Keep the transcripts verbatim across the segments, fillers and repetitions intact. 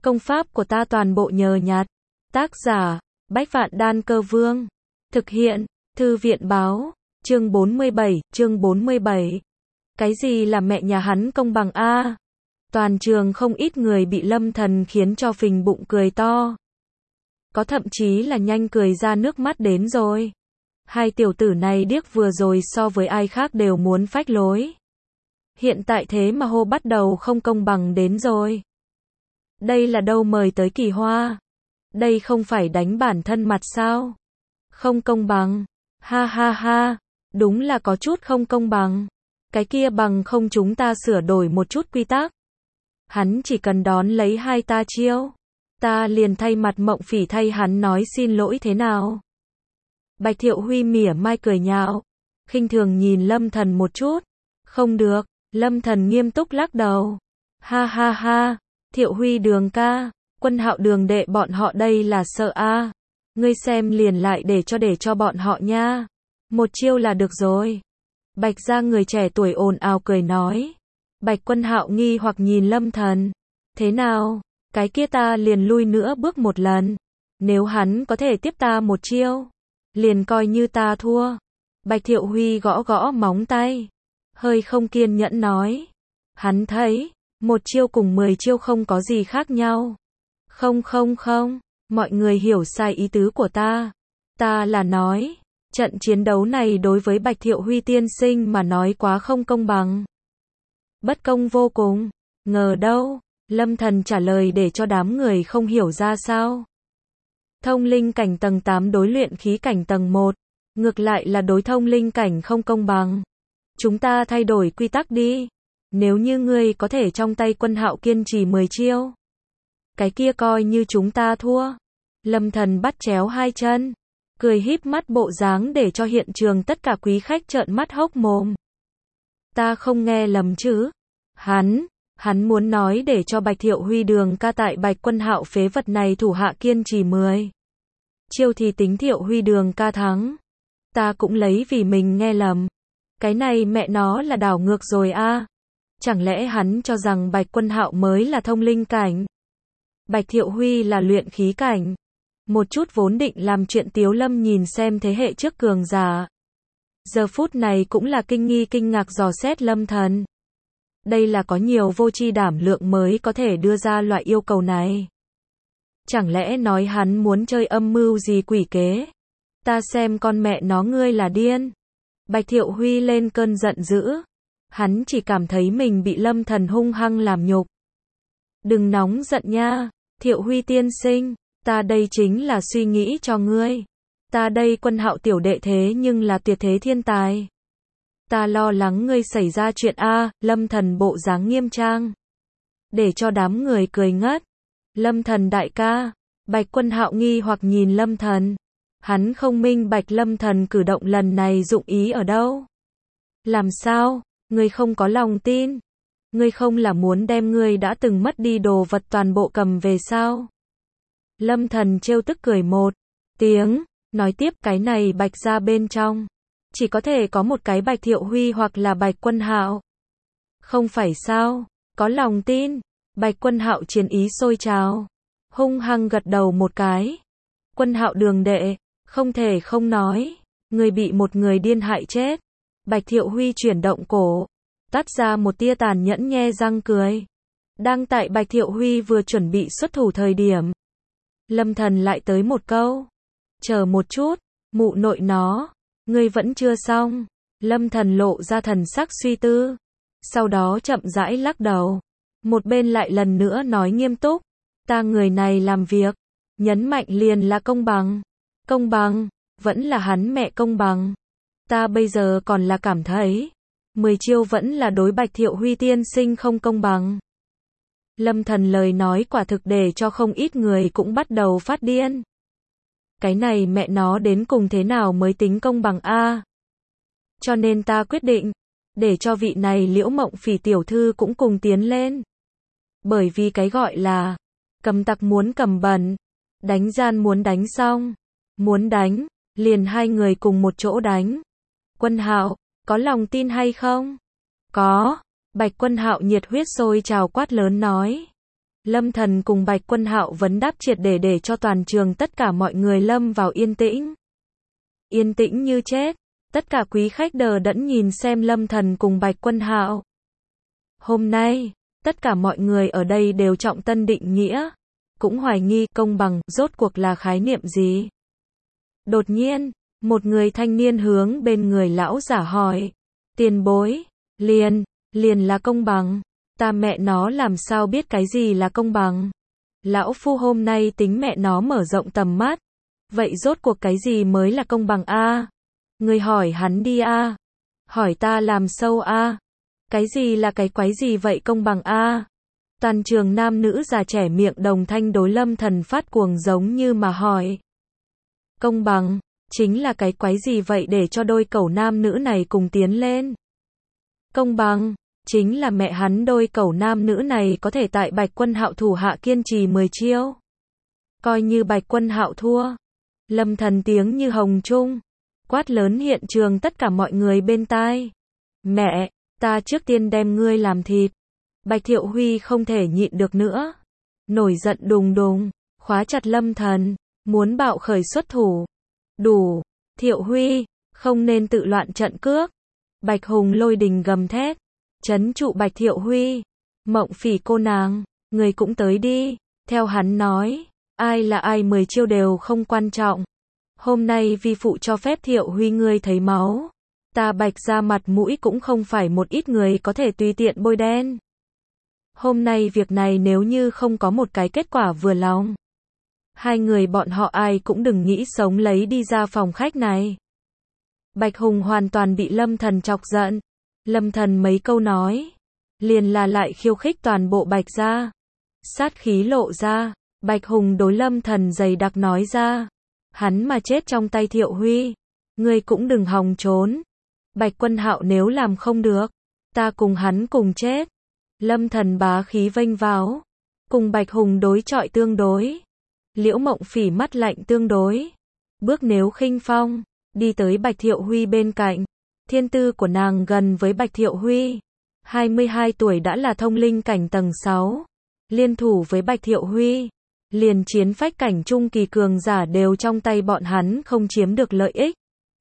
Công pháp của ta toàn bộ nhờ nhặt. Tác giả, Bách Vạn Đan Cơ Vương. Thực hiện, Thư viện Báo. Chương bốn mươi bảy, chương bốn mươi bảy. Cái gì là mẹ nhà hắn công bằng a? Toàn trường không ít người bị Lâm Thần khiến cho phình bụng cười to. Có thậm chí là nhanh cười ra nước mắt đến rồi. Hai tiểu tử này điếc vừa rồi so với ai khác đều muốn phách lối. Hiện tại thế mà hô bắt đầu không công bằng đến rồi. Đây là đâu mời tới kỳ hoa? Đây không phải đánh bản thân mặt sao? Không công bằng. Ha ha ha, đúng là có chút không công bằng. Cái kia bằng không chúng ta sửa đổi một chút quy tắc. Hắn chỉ cần đón lấy hai ta chiêu, ta liền thay mặt Mộng Phỉ thay hắn nói xin lỗi thế nào? Bạch Thiệu Huy mỉa mai cười nhạo, khinh thường nhìn Lâm Thần một chút. Không được, Lâm Thần nghiêm túc lắc đầu. Ha ha ha, Thiệu Huy Đường ca, Quân Hạo Đường đệ bọn họ đây là sợ a. Ngươi xem liền lại để cho để cho bọn họ nha. Một chiêu là được rồi. Bạch gia người trẻ tuổi ồn ào cười nói. Bạch Quân Hạo nghi hoặc nhìn Lâm Thần. Thế nào, cái kia ta liền lui nữa bước một lần. Nếu hắn có thể tiếp ta một chiêu, liền coi như ta thua. Bạch Thiệu Huy gõ gõ móng tay, hơi không kiên nhẫn nói. Hắn thấy, một chiêu cùng mười chiêu không có gì khác nhau. Không không không, mọi người hiểu sai ý tứ của ta. Ta là nói, trận chiến đấu này đối với Bạch Thiệu Huy tiên sinh mà nói quá không công bằng. Bất công vô cùng. Ngờ đâu, Lâm Thần trả lời để cho đám người không hiểu ra sao. Thông linh cảnh tầng tám đối luyện khí cảnh tầng một, ngược lại là đối thông linh cảnh không công bằng. Chúng ta thay đổi quy tắc đi. Nếu như ngươi có thể trong tay Quân Hạo kiên trì mười chiêu, cái kia coi như chúng ta thua. Lâm Thần bắt chéo hai chân, cười híp mắt bộ dáng để cho hiện trường tất cả quý khách trợn mắt hốc mồm. Ta không nghe lầm chứ? Hắn, hắn muốn nói để cho Bạch Thiệu Huy Đường ca tại Bạch Quân Hạo phế vật này thủ hạ kiên trì mười chiêu thì tính Thiệu Huy Đường ca thắng. Ta cũng lấy vì mình nghe lầm. Cái này mẹ nó là đảo ngược rồi a. Chẳng lẽ hắn cho rằng Bạch Quân Hạo mới là thông linh cảnh, Bạch Thiệu Huy là luyện khí cảnh? Một chút vốn định làm chuyện Tiếu Lâm nhìn xem thế hệ trước cường giả, giờ phút này cũng là kinh nghi kinh ngạc dò xét Lâm Thần. Đây là có nhiều vô tri đảm lượng mới có thể đưa ra loại yêu cầu này. Chẳng lẽ nói hắn muốn chơi âm mưu gì quỷ kế? Ta xem con mẹ nó ngươi là điên. Bạch Thiệu Huy lên cơn giận dữ. Hắn chỉ cảm thấy mình bị Lâm Thần hung hăng làm nhục. Đừng nóng giận nha, Thiệu Huy tiên sinh, ta đây chính là suy nghĩ cho ngươi. Ta đây Quân Hạo tiểu đệ thế nhưng là tuyệt thế thiên tài. Ta lo lắng ngươi xảy ra chuyện a. Lâm Thần bộ dáng nghiêm trang, để cho đám người cười ngất. Lâm Thần đại ca. Bạch Quân Hạo nghi hoặc nhìn Lâm Thần. Hắn không minh bạch Lâm Thần cử động lần này dụng ý ở đâu. Làm sao? Ngươi không có lòng tin? Ngươi không là muốn đem ngươi đã từng mất đi đồ vật toàn bộ cầm về sao? Lâm Thần trêu tức cười một tiếng, nói tiếp cái này Bạch gia bên trong, chỉ có thể có một cái Bạch Thiệu Huy hoặc là Bạch Quân Hạo. Không phải sao? Có lòng tin. Bạch Quân Hạo chiến ý sôi trào, hung hăng gật đầu một cái. Quân Hạo đường đệ, không thể không nói, người bị một người điên hại chết. Bạch Thiệu Huy chuyển động cổ, tắt ra một tia tàn nhẫn nhe răng cười. Đang tại Bạch Thiệu Huy vừa chuẩn bị xuất thủ thời điểm, Lâm Thần lại tới một câu. Chờ một chút, mụ nội nó, ngươi vẫn chưa xong. Lâm Thần lộ ra thần sắc suy tư, sau đó chậm rãi lắc đầu. Một bên lại lần nữa nói nghiêm túc. Ta người này làm việc, nhấn mạnh liền là công bằng. Công bằng, vẫn là hắn mẹ công bằng. Ta bây giờ còn là cảm thấy, mười chiêu vẫn là đối Bạch Thiệu Huy tiên sinh không công bằng. Lâm Thần lời nói quả thực để cho không ít người cũng bắt đầu phát điên. Cái này mẹ nó đến cùng thế nào mới tính công bằng a? Cho nên ta quyết định, để cho vị này Liễu Mộng Phỉ tiểu thư cũng cùng tiến lên. Bởi vì cái gọi là, cầm tặc muốn cầm bẩn, đánh gian muốn đánh xong, muốn đánh, liền hai người cùng một chỗ đánh. Quân Hạo, có lòng tin hay không? Có. Bạch Quân Hạo nhiệt huyết sôi trào quát lớn nói. Lâm Thần cùng Bạch Quân Hạo vấn đáp triệt để để cho toàn trường tất cả mọi người lâm vào yên tĩnh. Yên tĩnh như chết, tất cả quý khách đờ đẫn nhìn xem Lâm Thần cùng Bạch Quân Hạo. Hôm nay, tất cả mọi người ở đây đều trọng tân định nghĩa, cũng hoài nghi công bằng rốt cuộc là khái niệm gì. Đột nhiên, một người thanh niên hướng bên người lão giả hỏi, tiền bối, liền, liền là công bằng, ta mẹ nó làm sao biết cái gì là công bằng. Lão phu hôm nay tính mẹ nó mở rộng tầm mắt, vậy rốt cuộc cái gì mới là công bằng a? Người hỏi hắn đi a, hỏi ta làm sâu a, cái gì là cái quái gì vậy công bằng a? Toàn trường nam nữ già trẻ miệng đồng thanh đối Lâm Thần phát cuồng giống như mà hỏi. Công bằng, chính là cái quái gì vậy để cho đôi cẩu nam nữ này cùng tiến lên. Công bằng, chính là mẹ hắn đôi cẩu nam nữ này có thể tại Bạch Quân Hạo thủ hạ kiên trì mười chiêu. Coi như Bạch Quân Hạo thua. Lâm Thần tiếng như hồng trung, quát lớn hiện trường tất cả mọi người bên tai. Mẹ, ta trước tiên đem ngươi làm thịt. Bạch Thiệu Huy không thể nhịn được nữa. Nổi giận đùng đùng, khóa chặt Lâm Thần, muốn bạo khởi xuất thủ. Đủ, Thiệu Huy, không nên tự loạn trận cước. Bạch Hùng lôi đình gầm thét, trấn trụ Bạch Thiệu Huy. Mộng Phỉ cô nàng, người cũng tới đi. Theo hắn nói, ai là ai mười chiêu đều không quan trọng. Hôm nay vi phụ cho phép Thiệu Huy ngươi thấy máu. Ta Bạch ra mặt mũi cũng không phải một ít người có thể tùy tiện bôi đen. Hôm nay việc này nếu như không có một cái kết quả vừa lòng, hai người bọn họ ai cũng đừng nghĩ sống lấy đi ra phòng khách này. Bạch Hùng hoàn toàn bị Lâm Thần chọc giận. Lâm Thần mấy câu nói, liền là lại khiêu khích toàn bộ Bạch gia. Sát khí lộ ra, Bạch Hùng đối Lâm Thần dày đặc nói ra, hắn mà chết trong tay Thiệu Huy, ngươi cũng đừng hòng trốn. Bạch Quân Hạo nếu làm không được, ta cùng hắn cùng chết. Lâm Thần bá khí vênh váo, cùng Bạch Hùng đối chọi tương đối. Liễu Mộng Phỉ mắt lạnh tương đối, bước nếu khinh phong, đi tới Bạch Thiệu Huy bên cạnh. Thiên tư của nàng gần với Bạch Thiệu Huy, hai mươi hai tuổi đã là thông linh cảnh tầng sáu, liên thủ với Bạch Thiệu Huy, liền chiến phách cảnh trung kỳ cường giả đều trong tay bọn hắn không chiếm được lợi ích.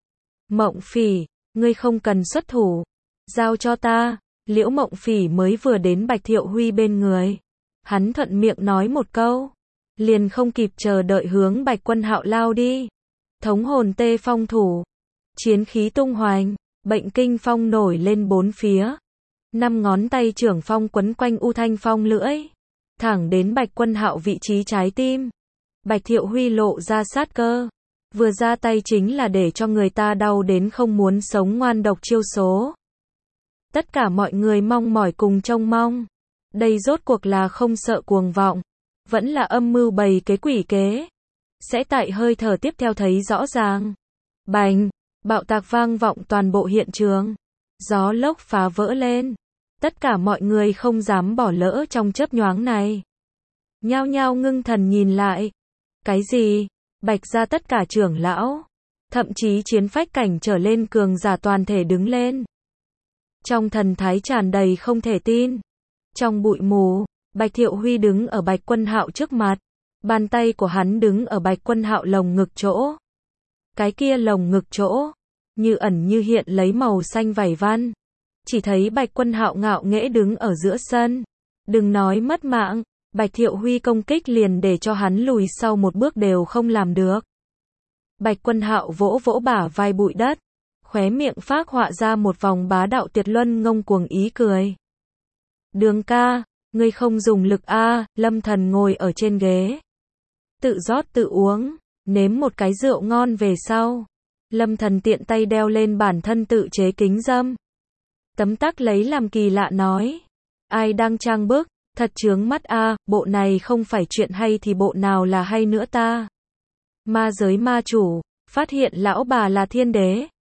Mộng Phỉ, ngươi không cần xuất thủ, giao cho ta. Liễu Mộng Phỉ mới vừa đến Bạch Thiệu Huy bên người, hắn thuận miệng nói một câu, liền không kịp chờ đợi hướng Bạch Quân Hạo lao đi. Thống hồn tê phong thủ, chiến khí tung hoành, bệnh kinh phong nổi lên bốn phía. Năm ngón tay trưởng phong quấn quanh U Thanh Phong lưỡi, thẳng đến Bạch Quân Hạo vị trí trái tim. Bạch Thiệu Huy lộ ra sát cơ, vừa ra tay chính là để cho người ta đau đến không muốn sống ngoan độc chiêu số. Tất cả mọi người mong mỏi cùng trông mong. Đây rốt cuộc là không sợ cuồng vọng, vẫn là âm mưu bày kế quỷ kế. Sẽ tại hơi thở tiếp theo thấy rõ ràng. Bành, bạo tạc vang vọng toàn bộ hiện trường. Gió lốc phá vỡ lên. Tất cả mọi người không dám bỏ lỡ trong chớp nhoáng này. Nhao nhao ngưng thần nhìn lại. Cái gì? Bạch ra tất cả trưởng lão, thậm chí chiến phách cảnh trở lên cường giả toàn thể đứng lên. Trong thần thái tràn đầy không thể tin. Trong bụi mù, Bạch Thiệu Huy đứng ở Bạch Quân Hạo trước mặt. Bàn tay của hắn đứng ở Bạch Quân Hạo lồng ngực chỗ. Cái kia lồng ngực chỗ, như ẩn như hiện lấy màu xanh vảy văn. Chỉ thấy Bạch Quân Hạo ngạo nghễ đứng ở giữa sân. Đừng nói mất mạng, Bạch Thiệu Huy công kích liền để cho hắn lùi sau một bước đều không làm được. Bạch Quân Hạo vỗ vỗ bả vai bụi đất, khóe miệng phác họa ra một vòng bá đạo tuyệt luân ngông cuồng ý cười. Đường ca, ngươi không dùng lực a. Lâm Thần ngồi ở trên ghế, tự rót tự uống, nếm một cái rượu ngon về sau. Lâm Thần tiện tay đeo lên bản thân tự chế kính dâm. Tấm tắc lấy làm kỳ lạ nói, ai đang trang bức, thật chướng mắt a, bộ này không phải chuyện hay thì bộ nào là hay nữa ta. Ma giới ma chủ, phát hiện lão bà là thiên đế.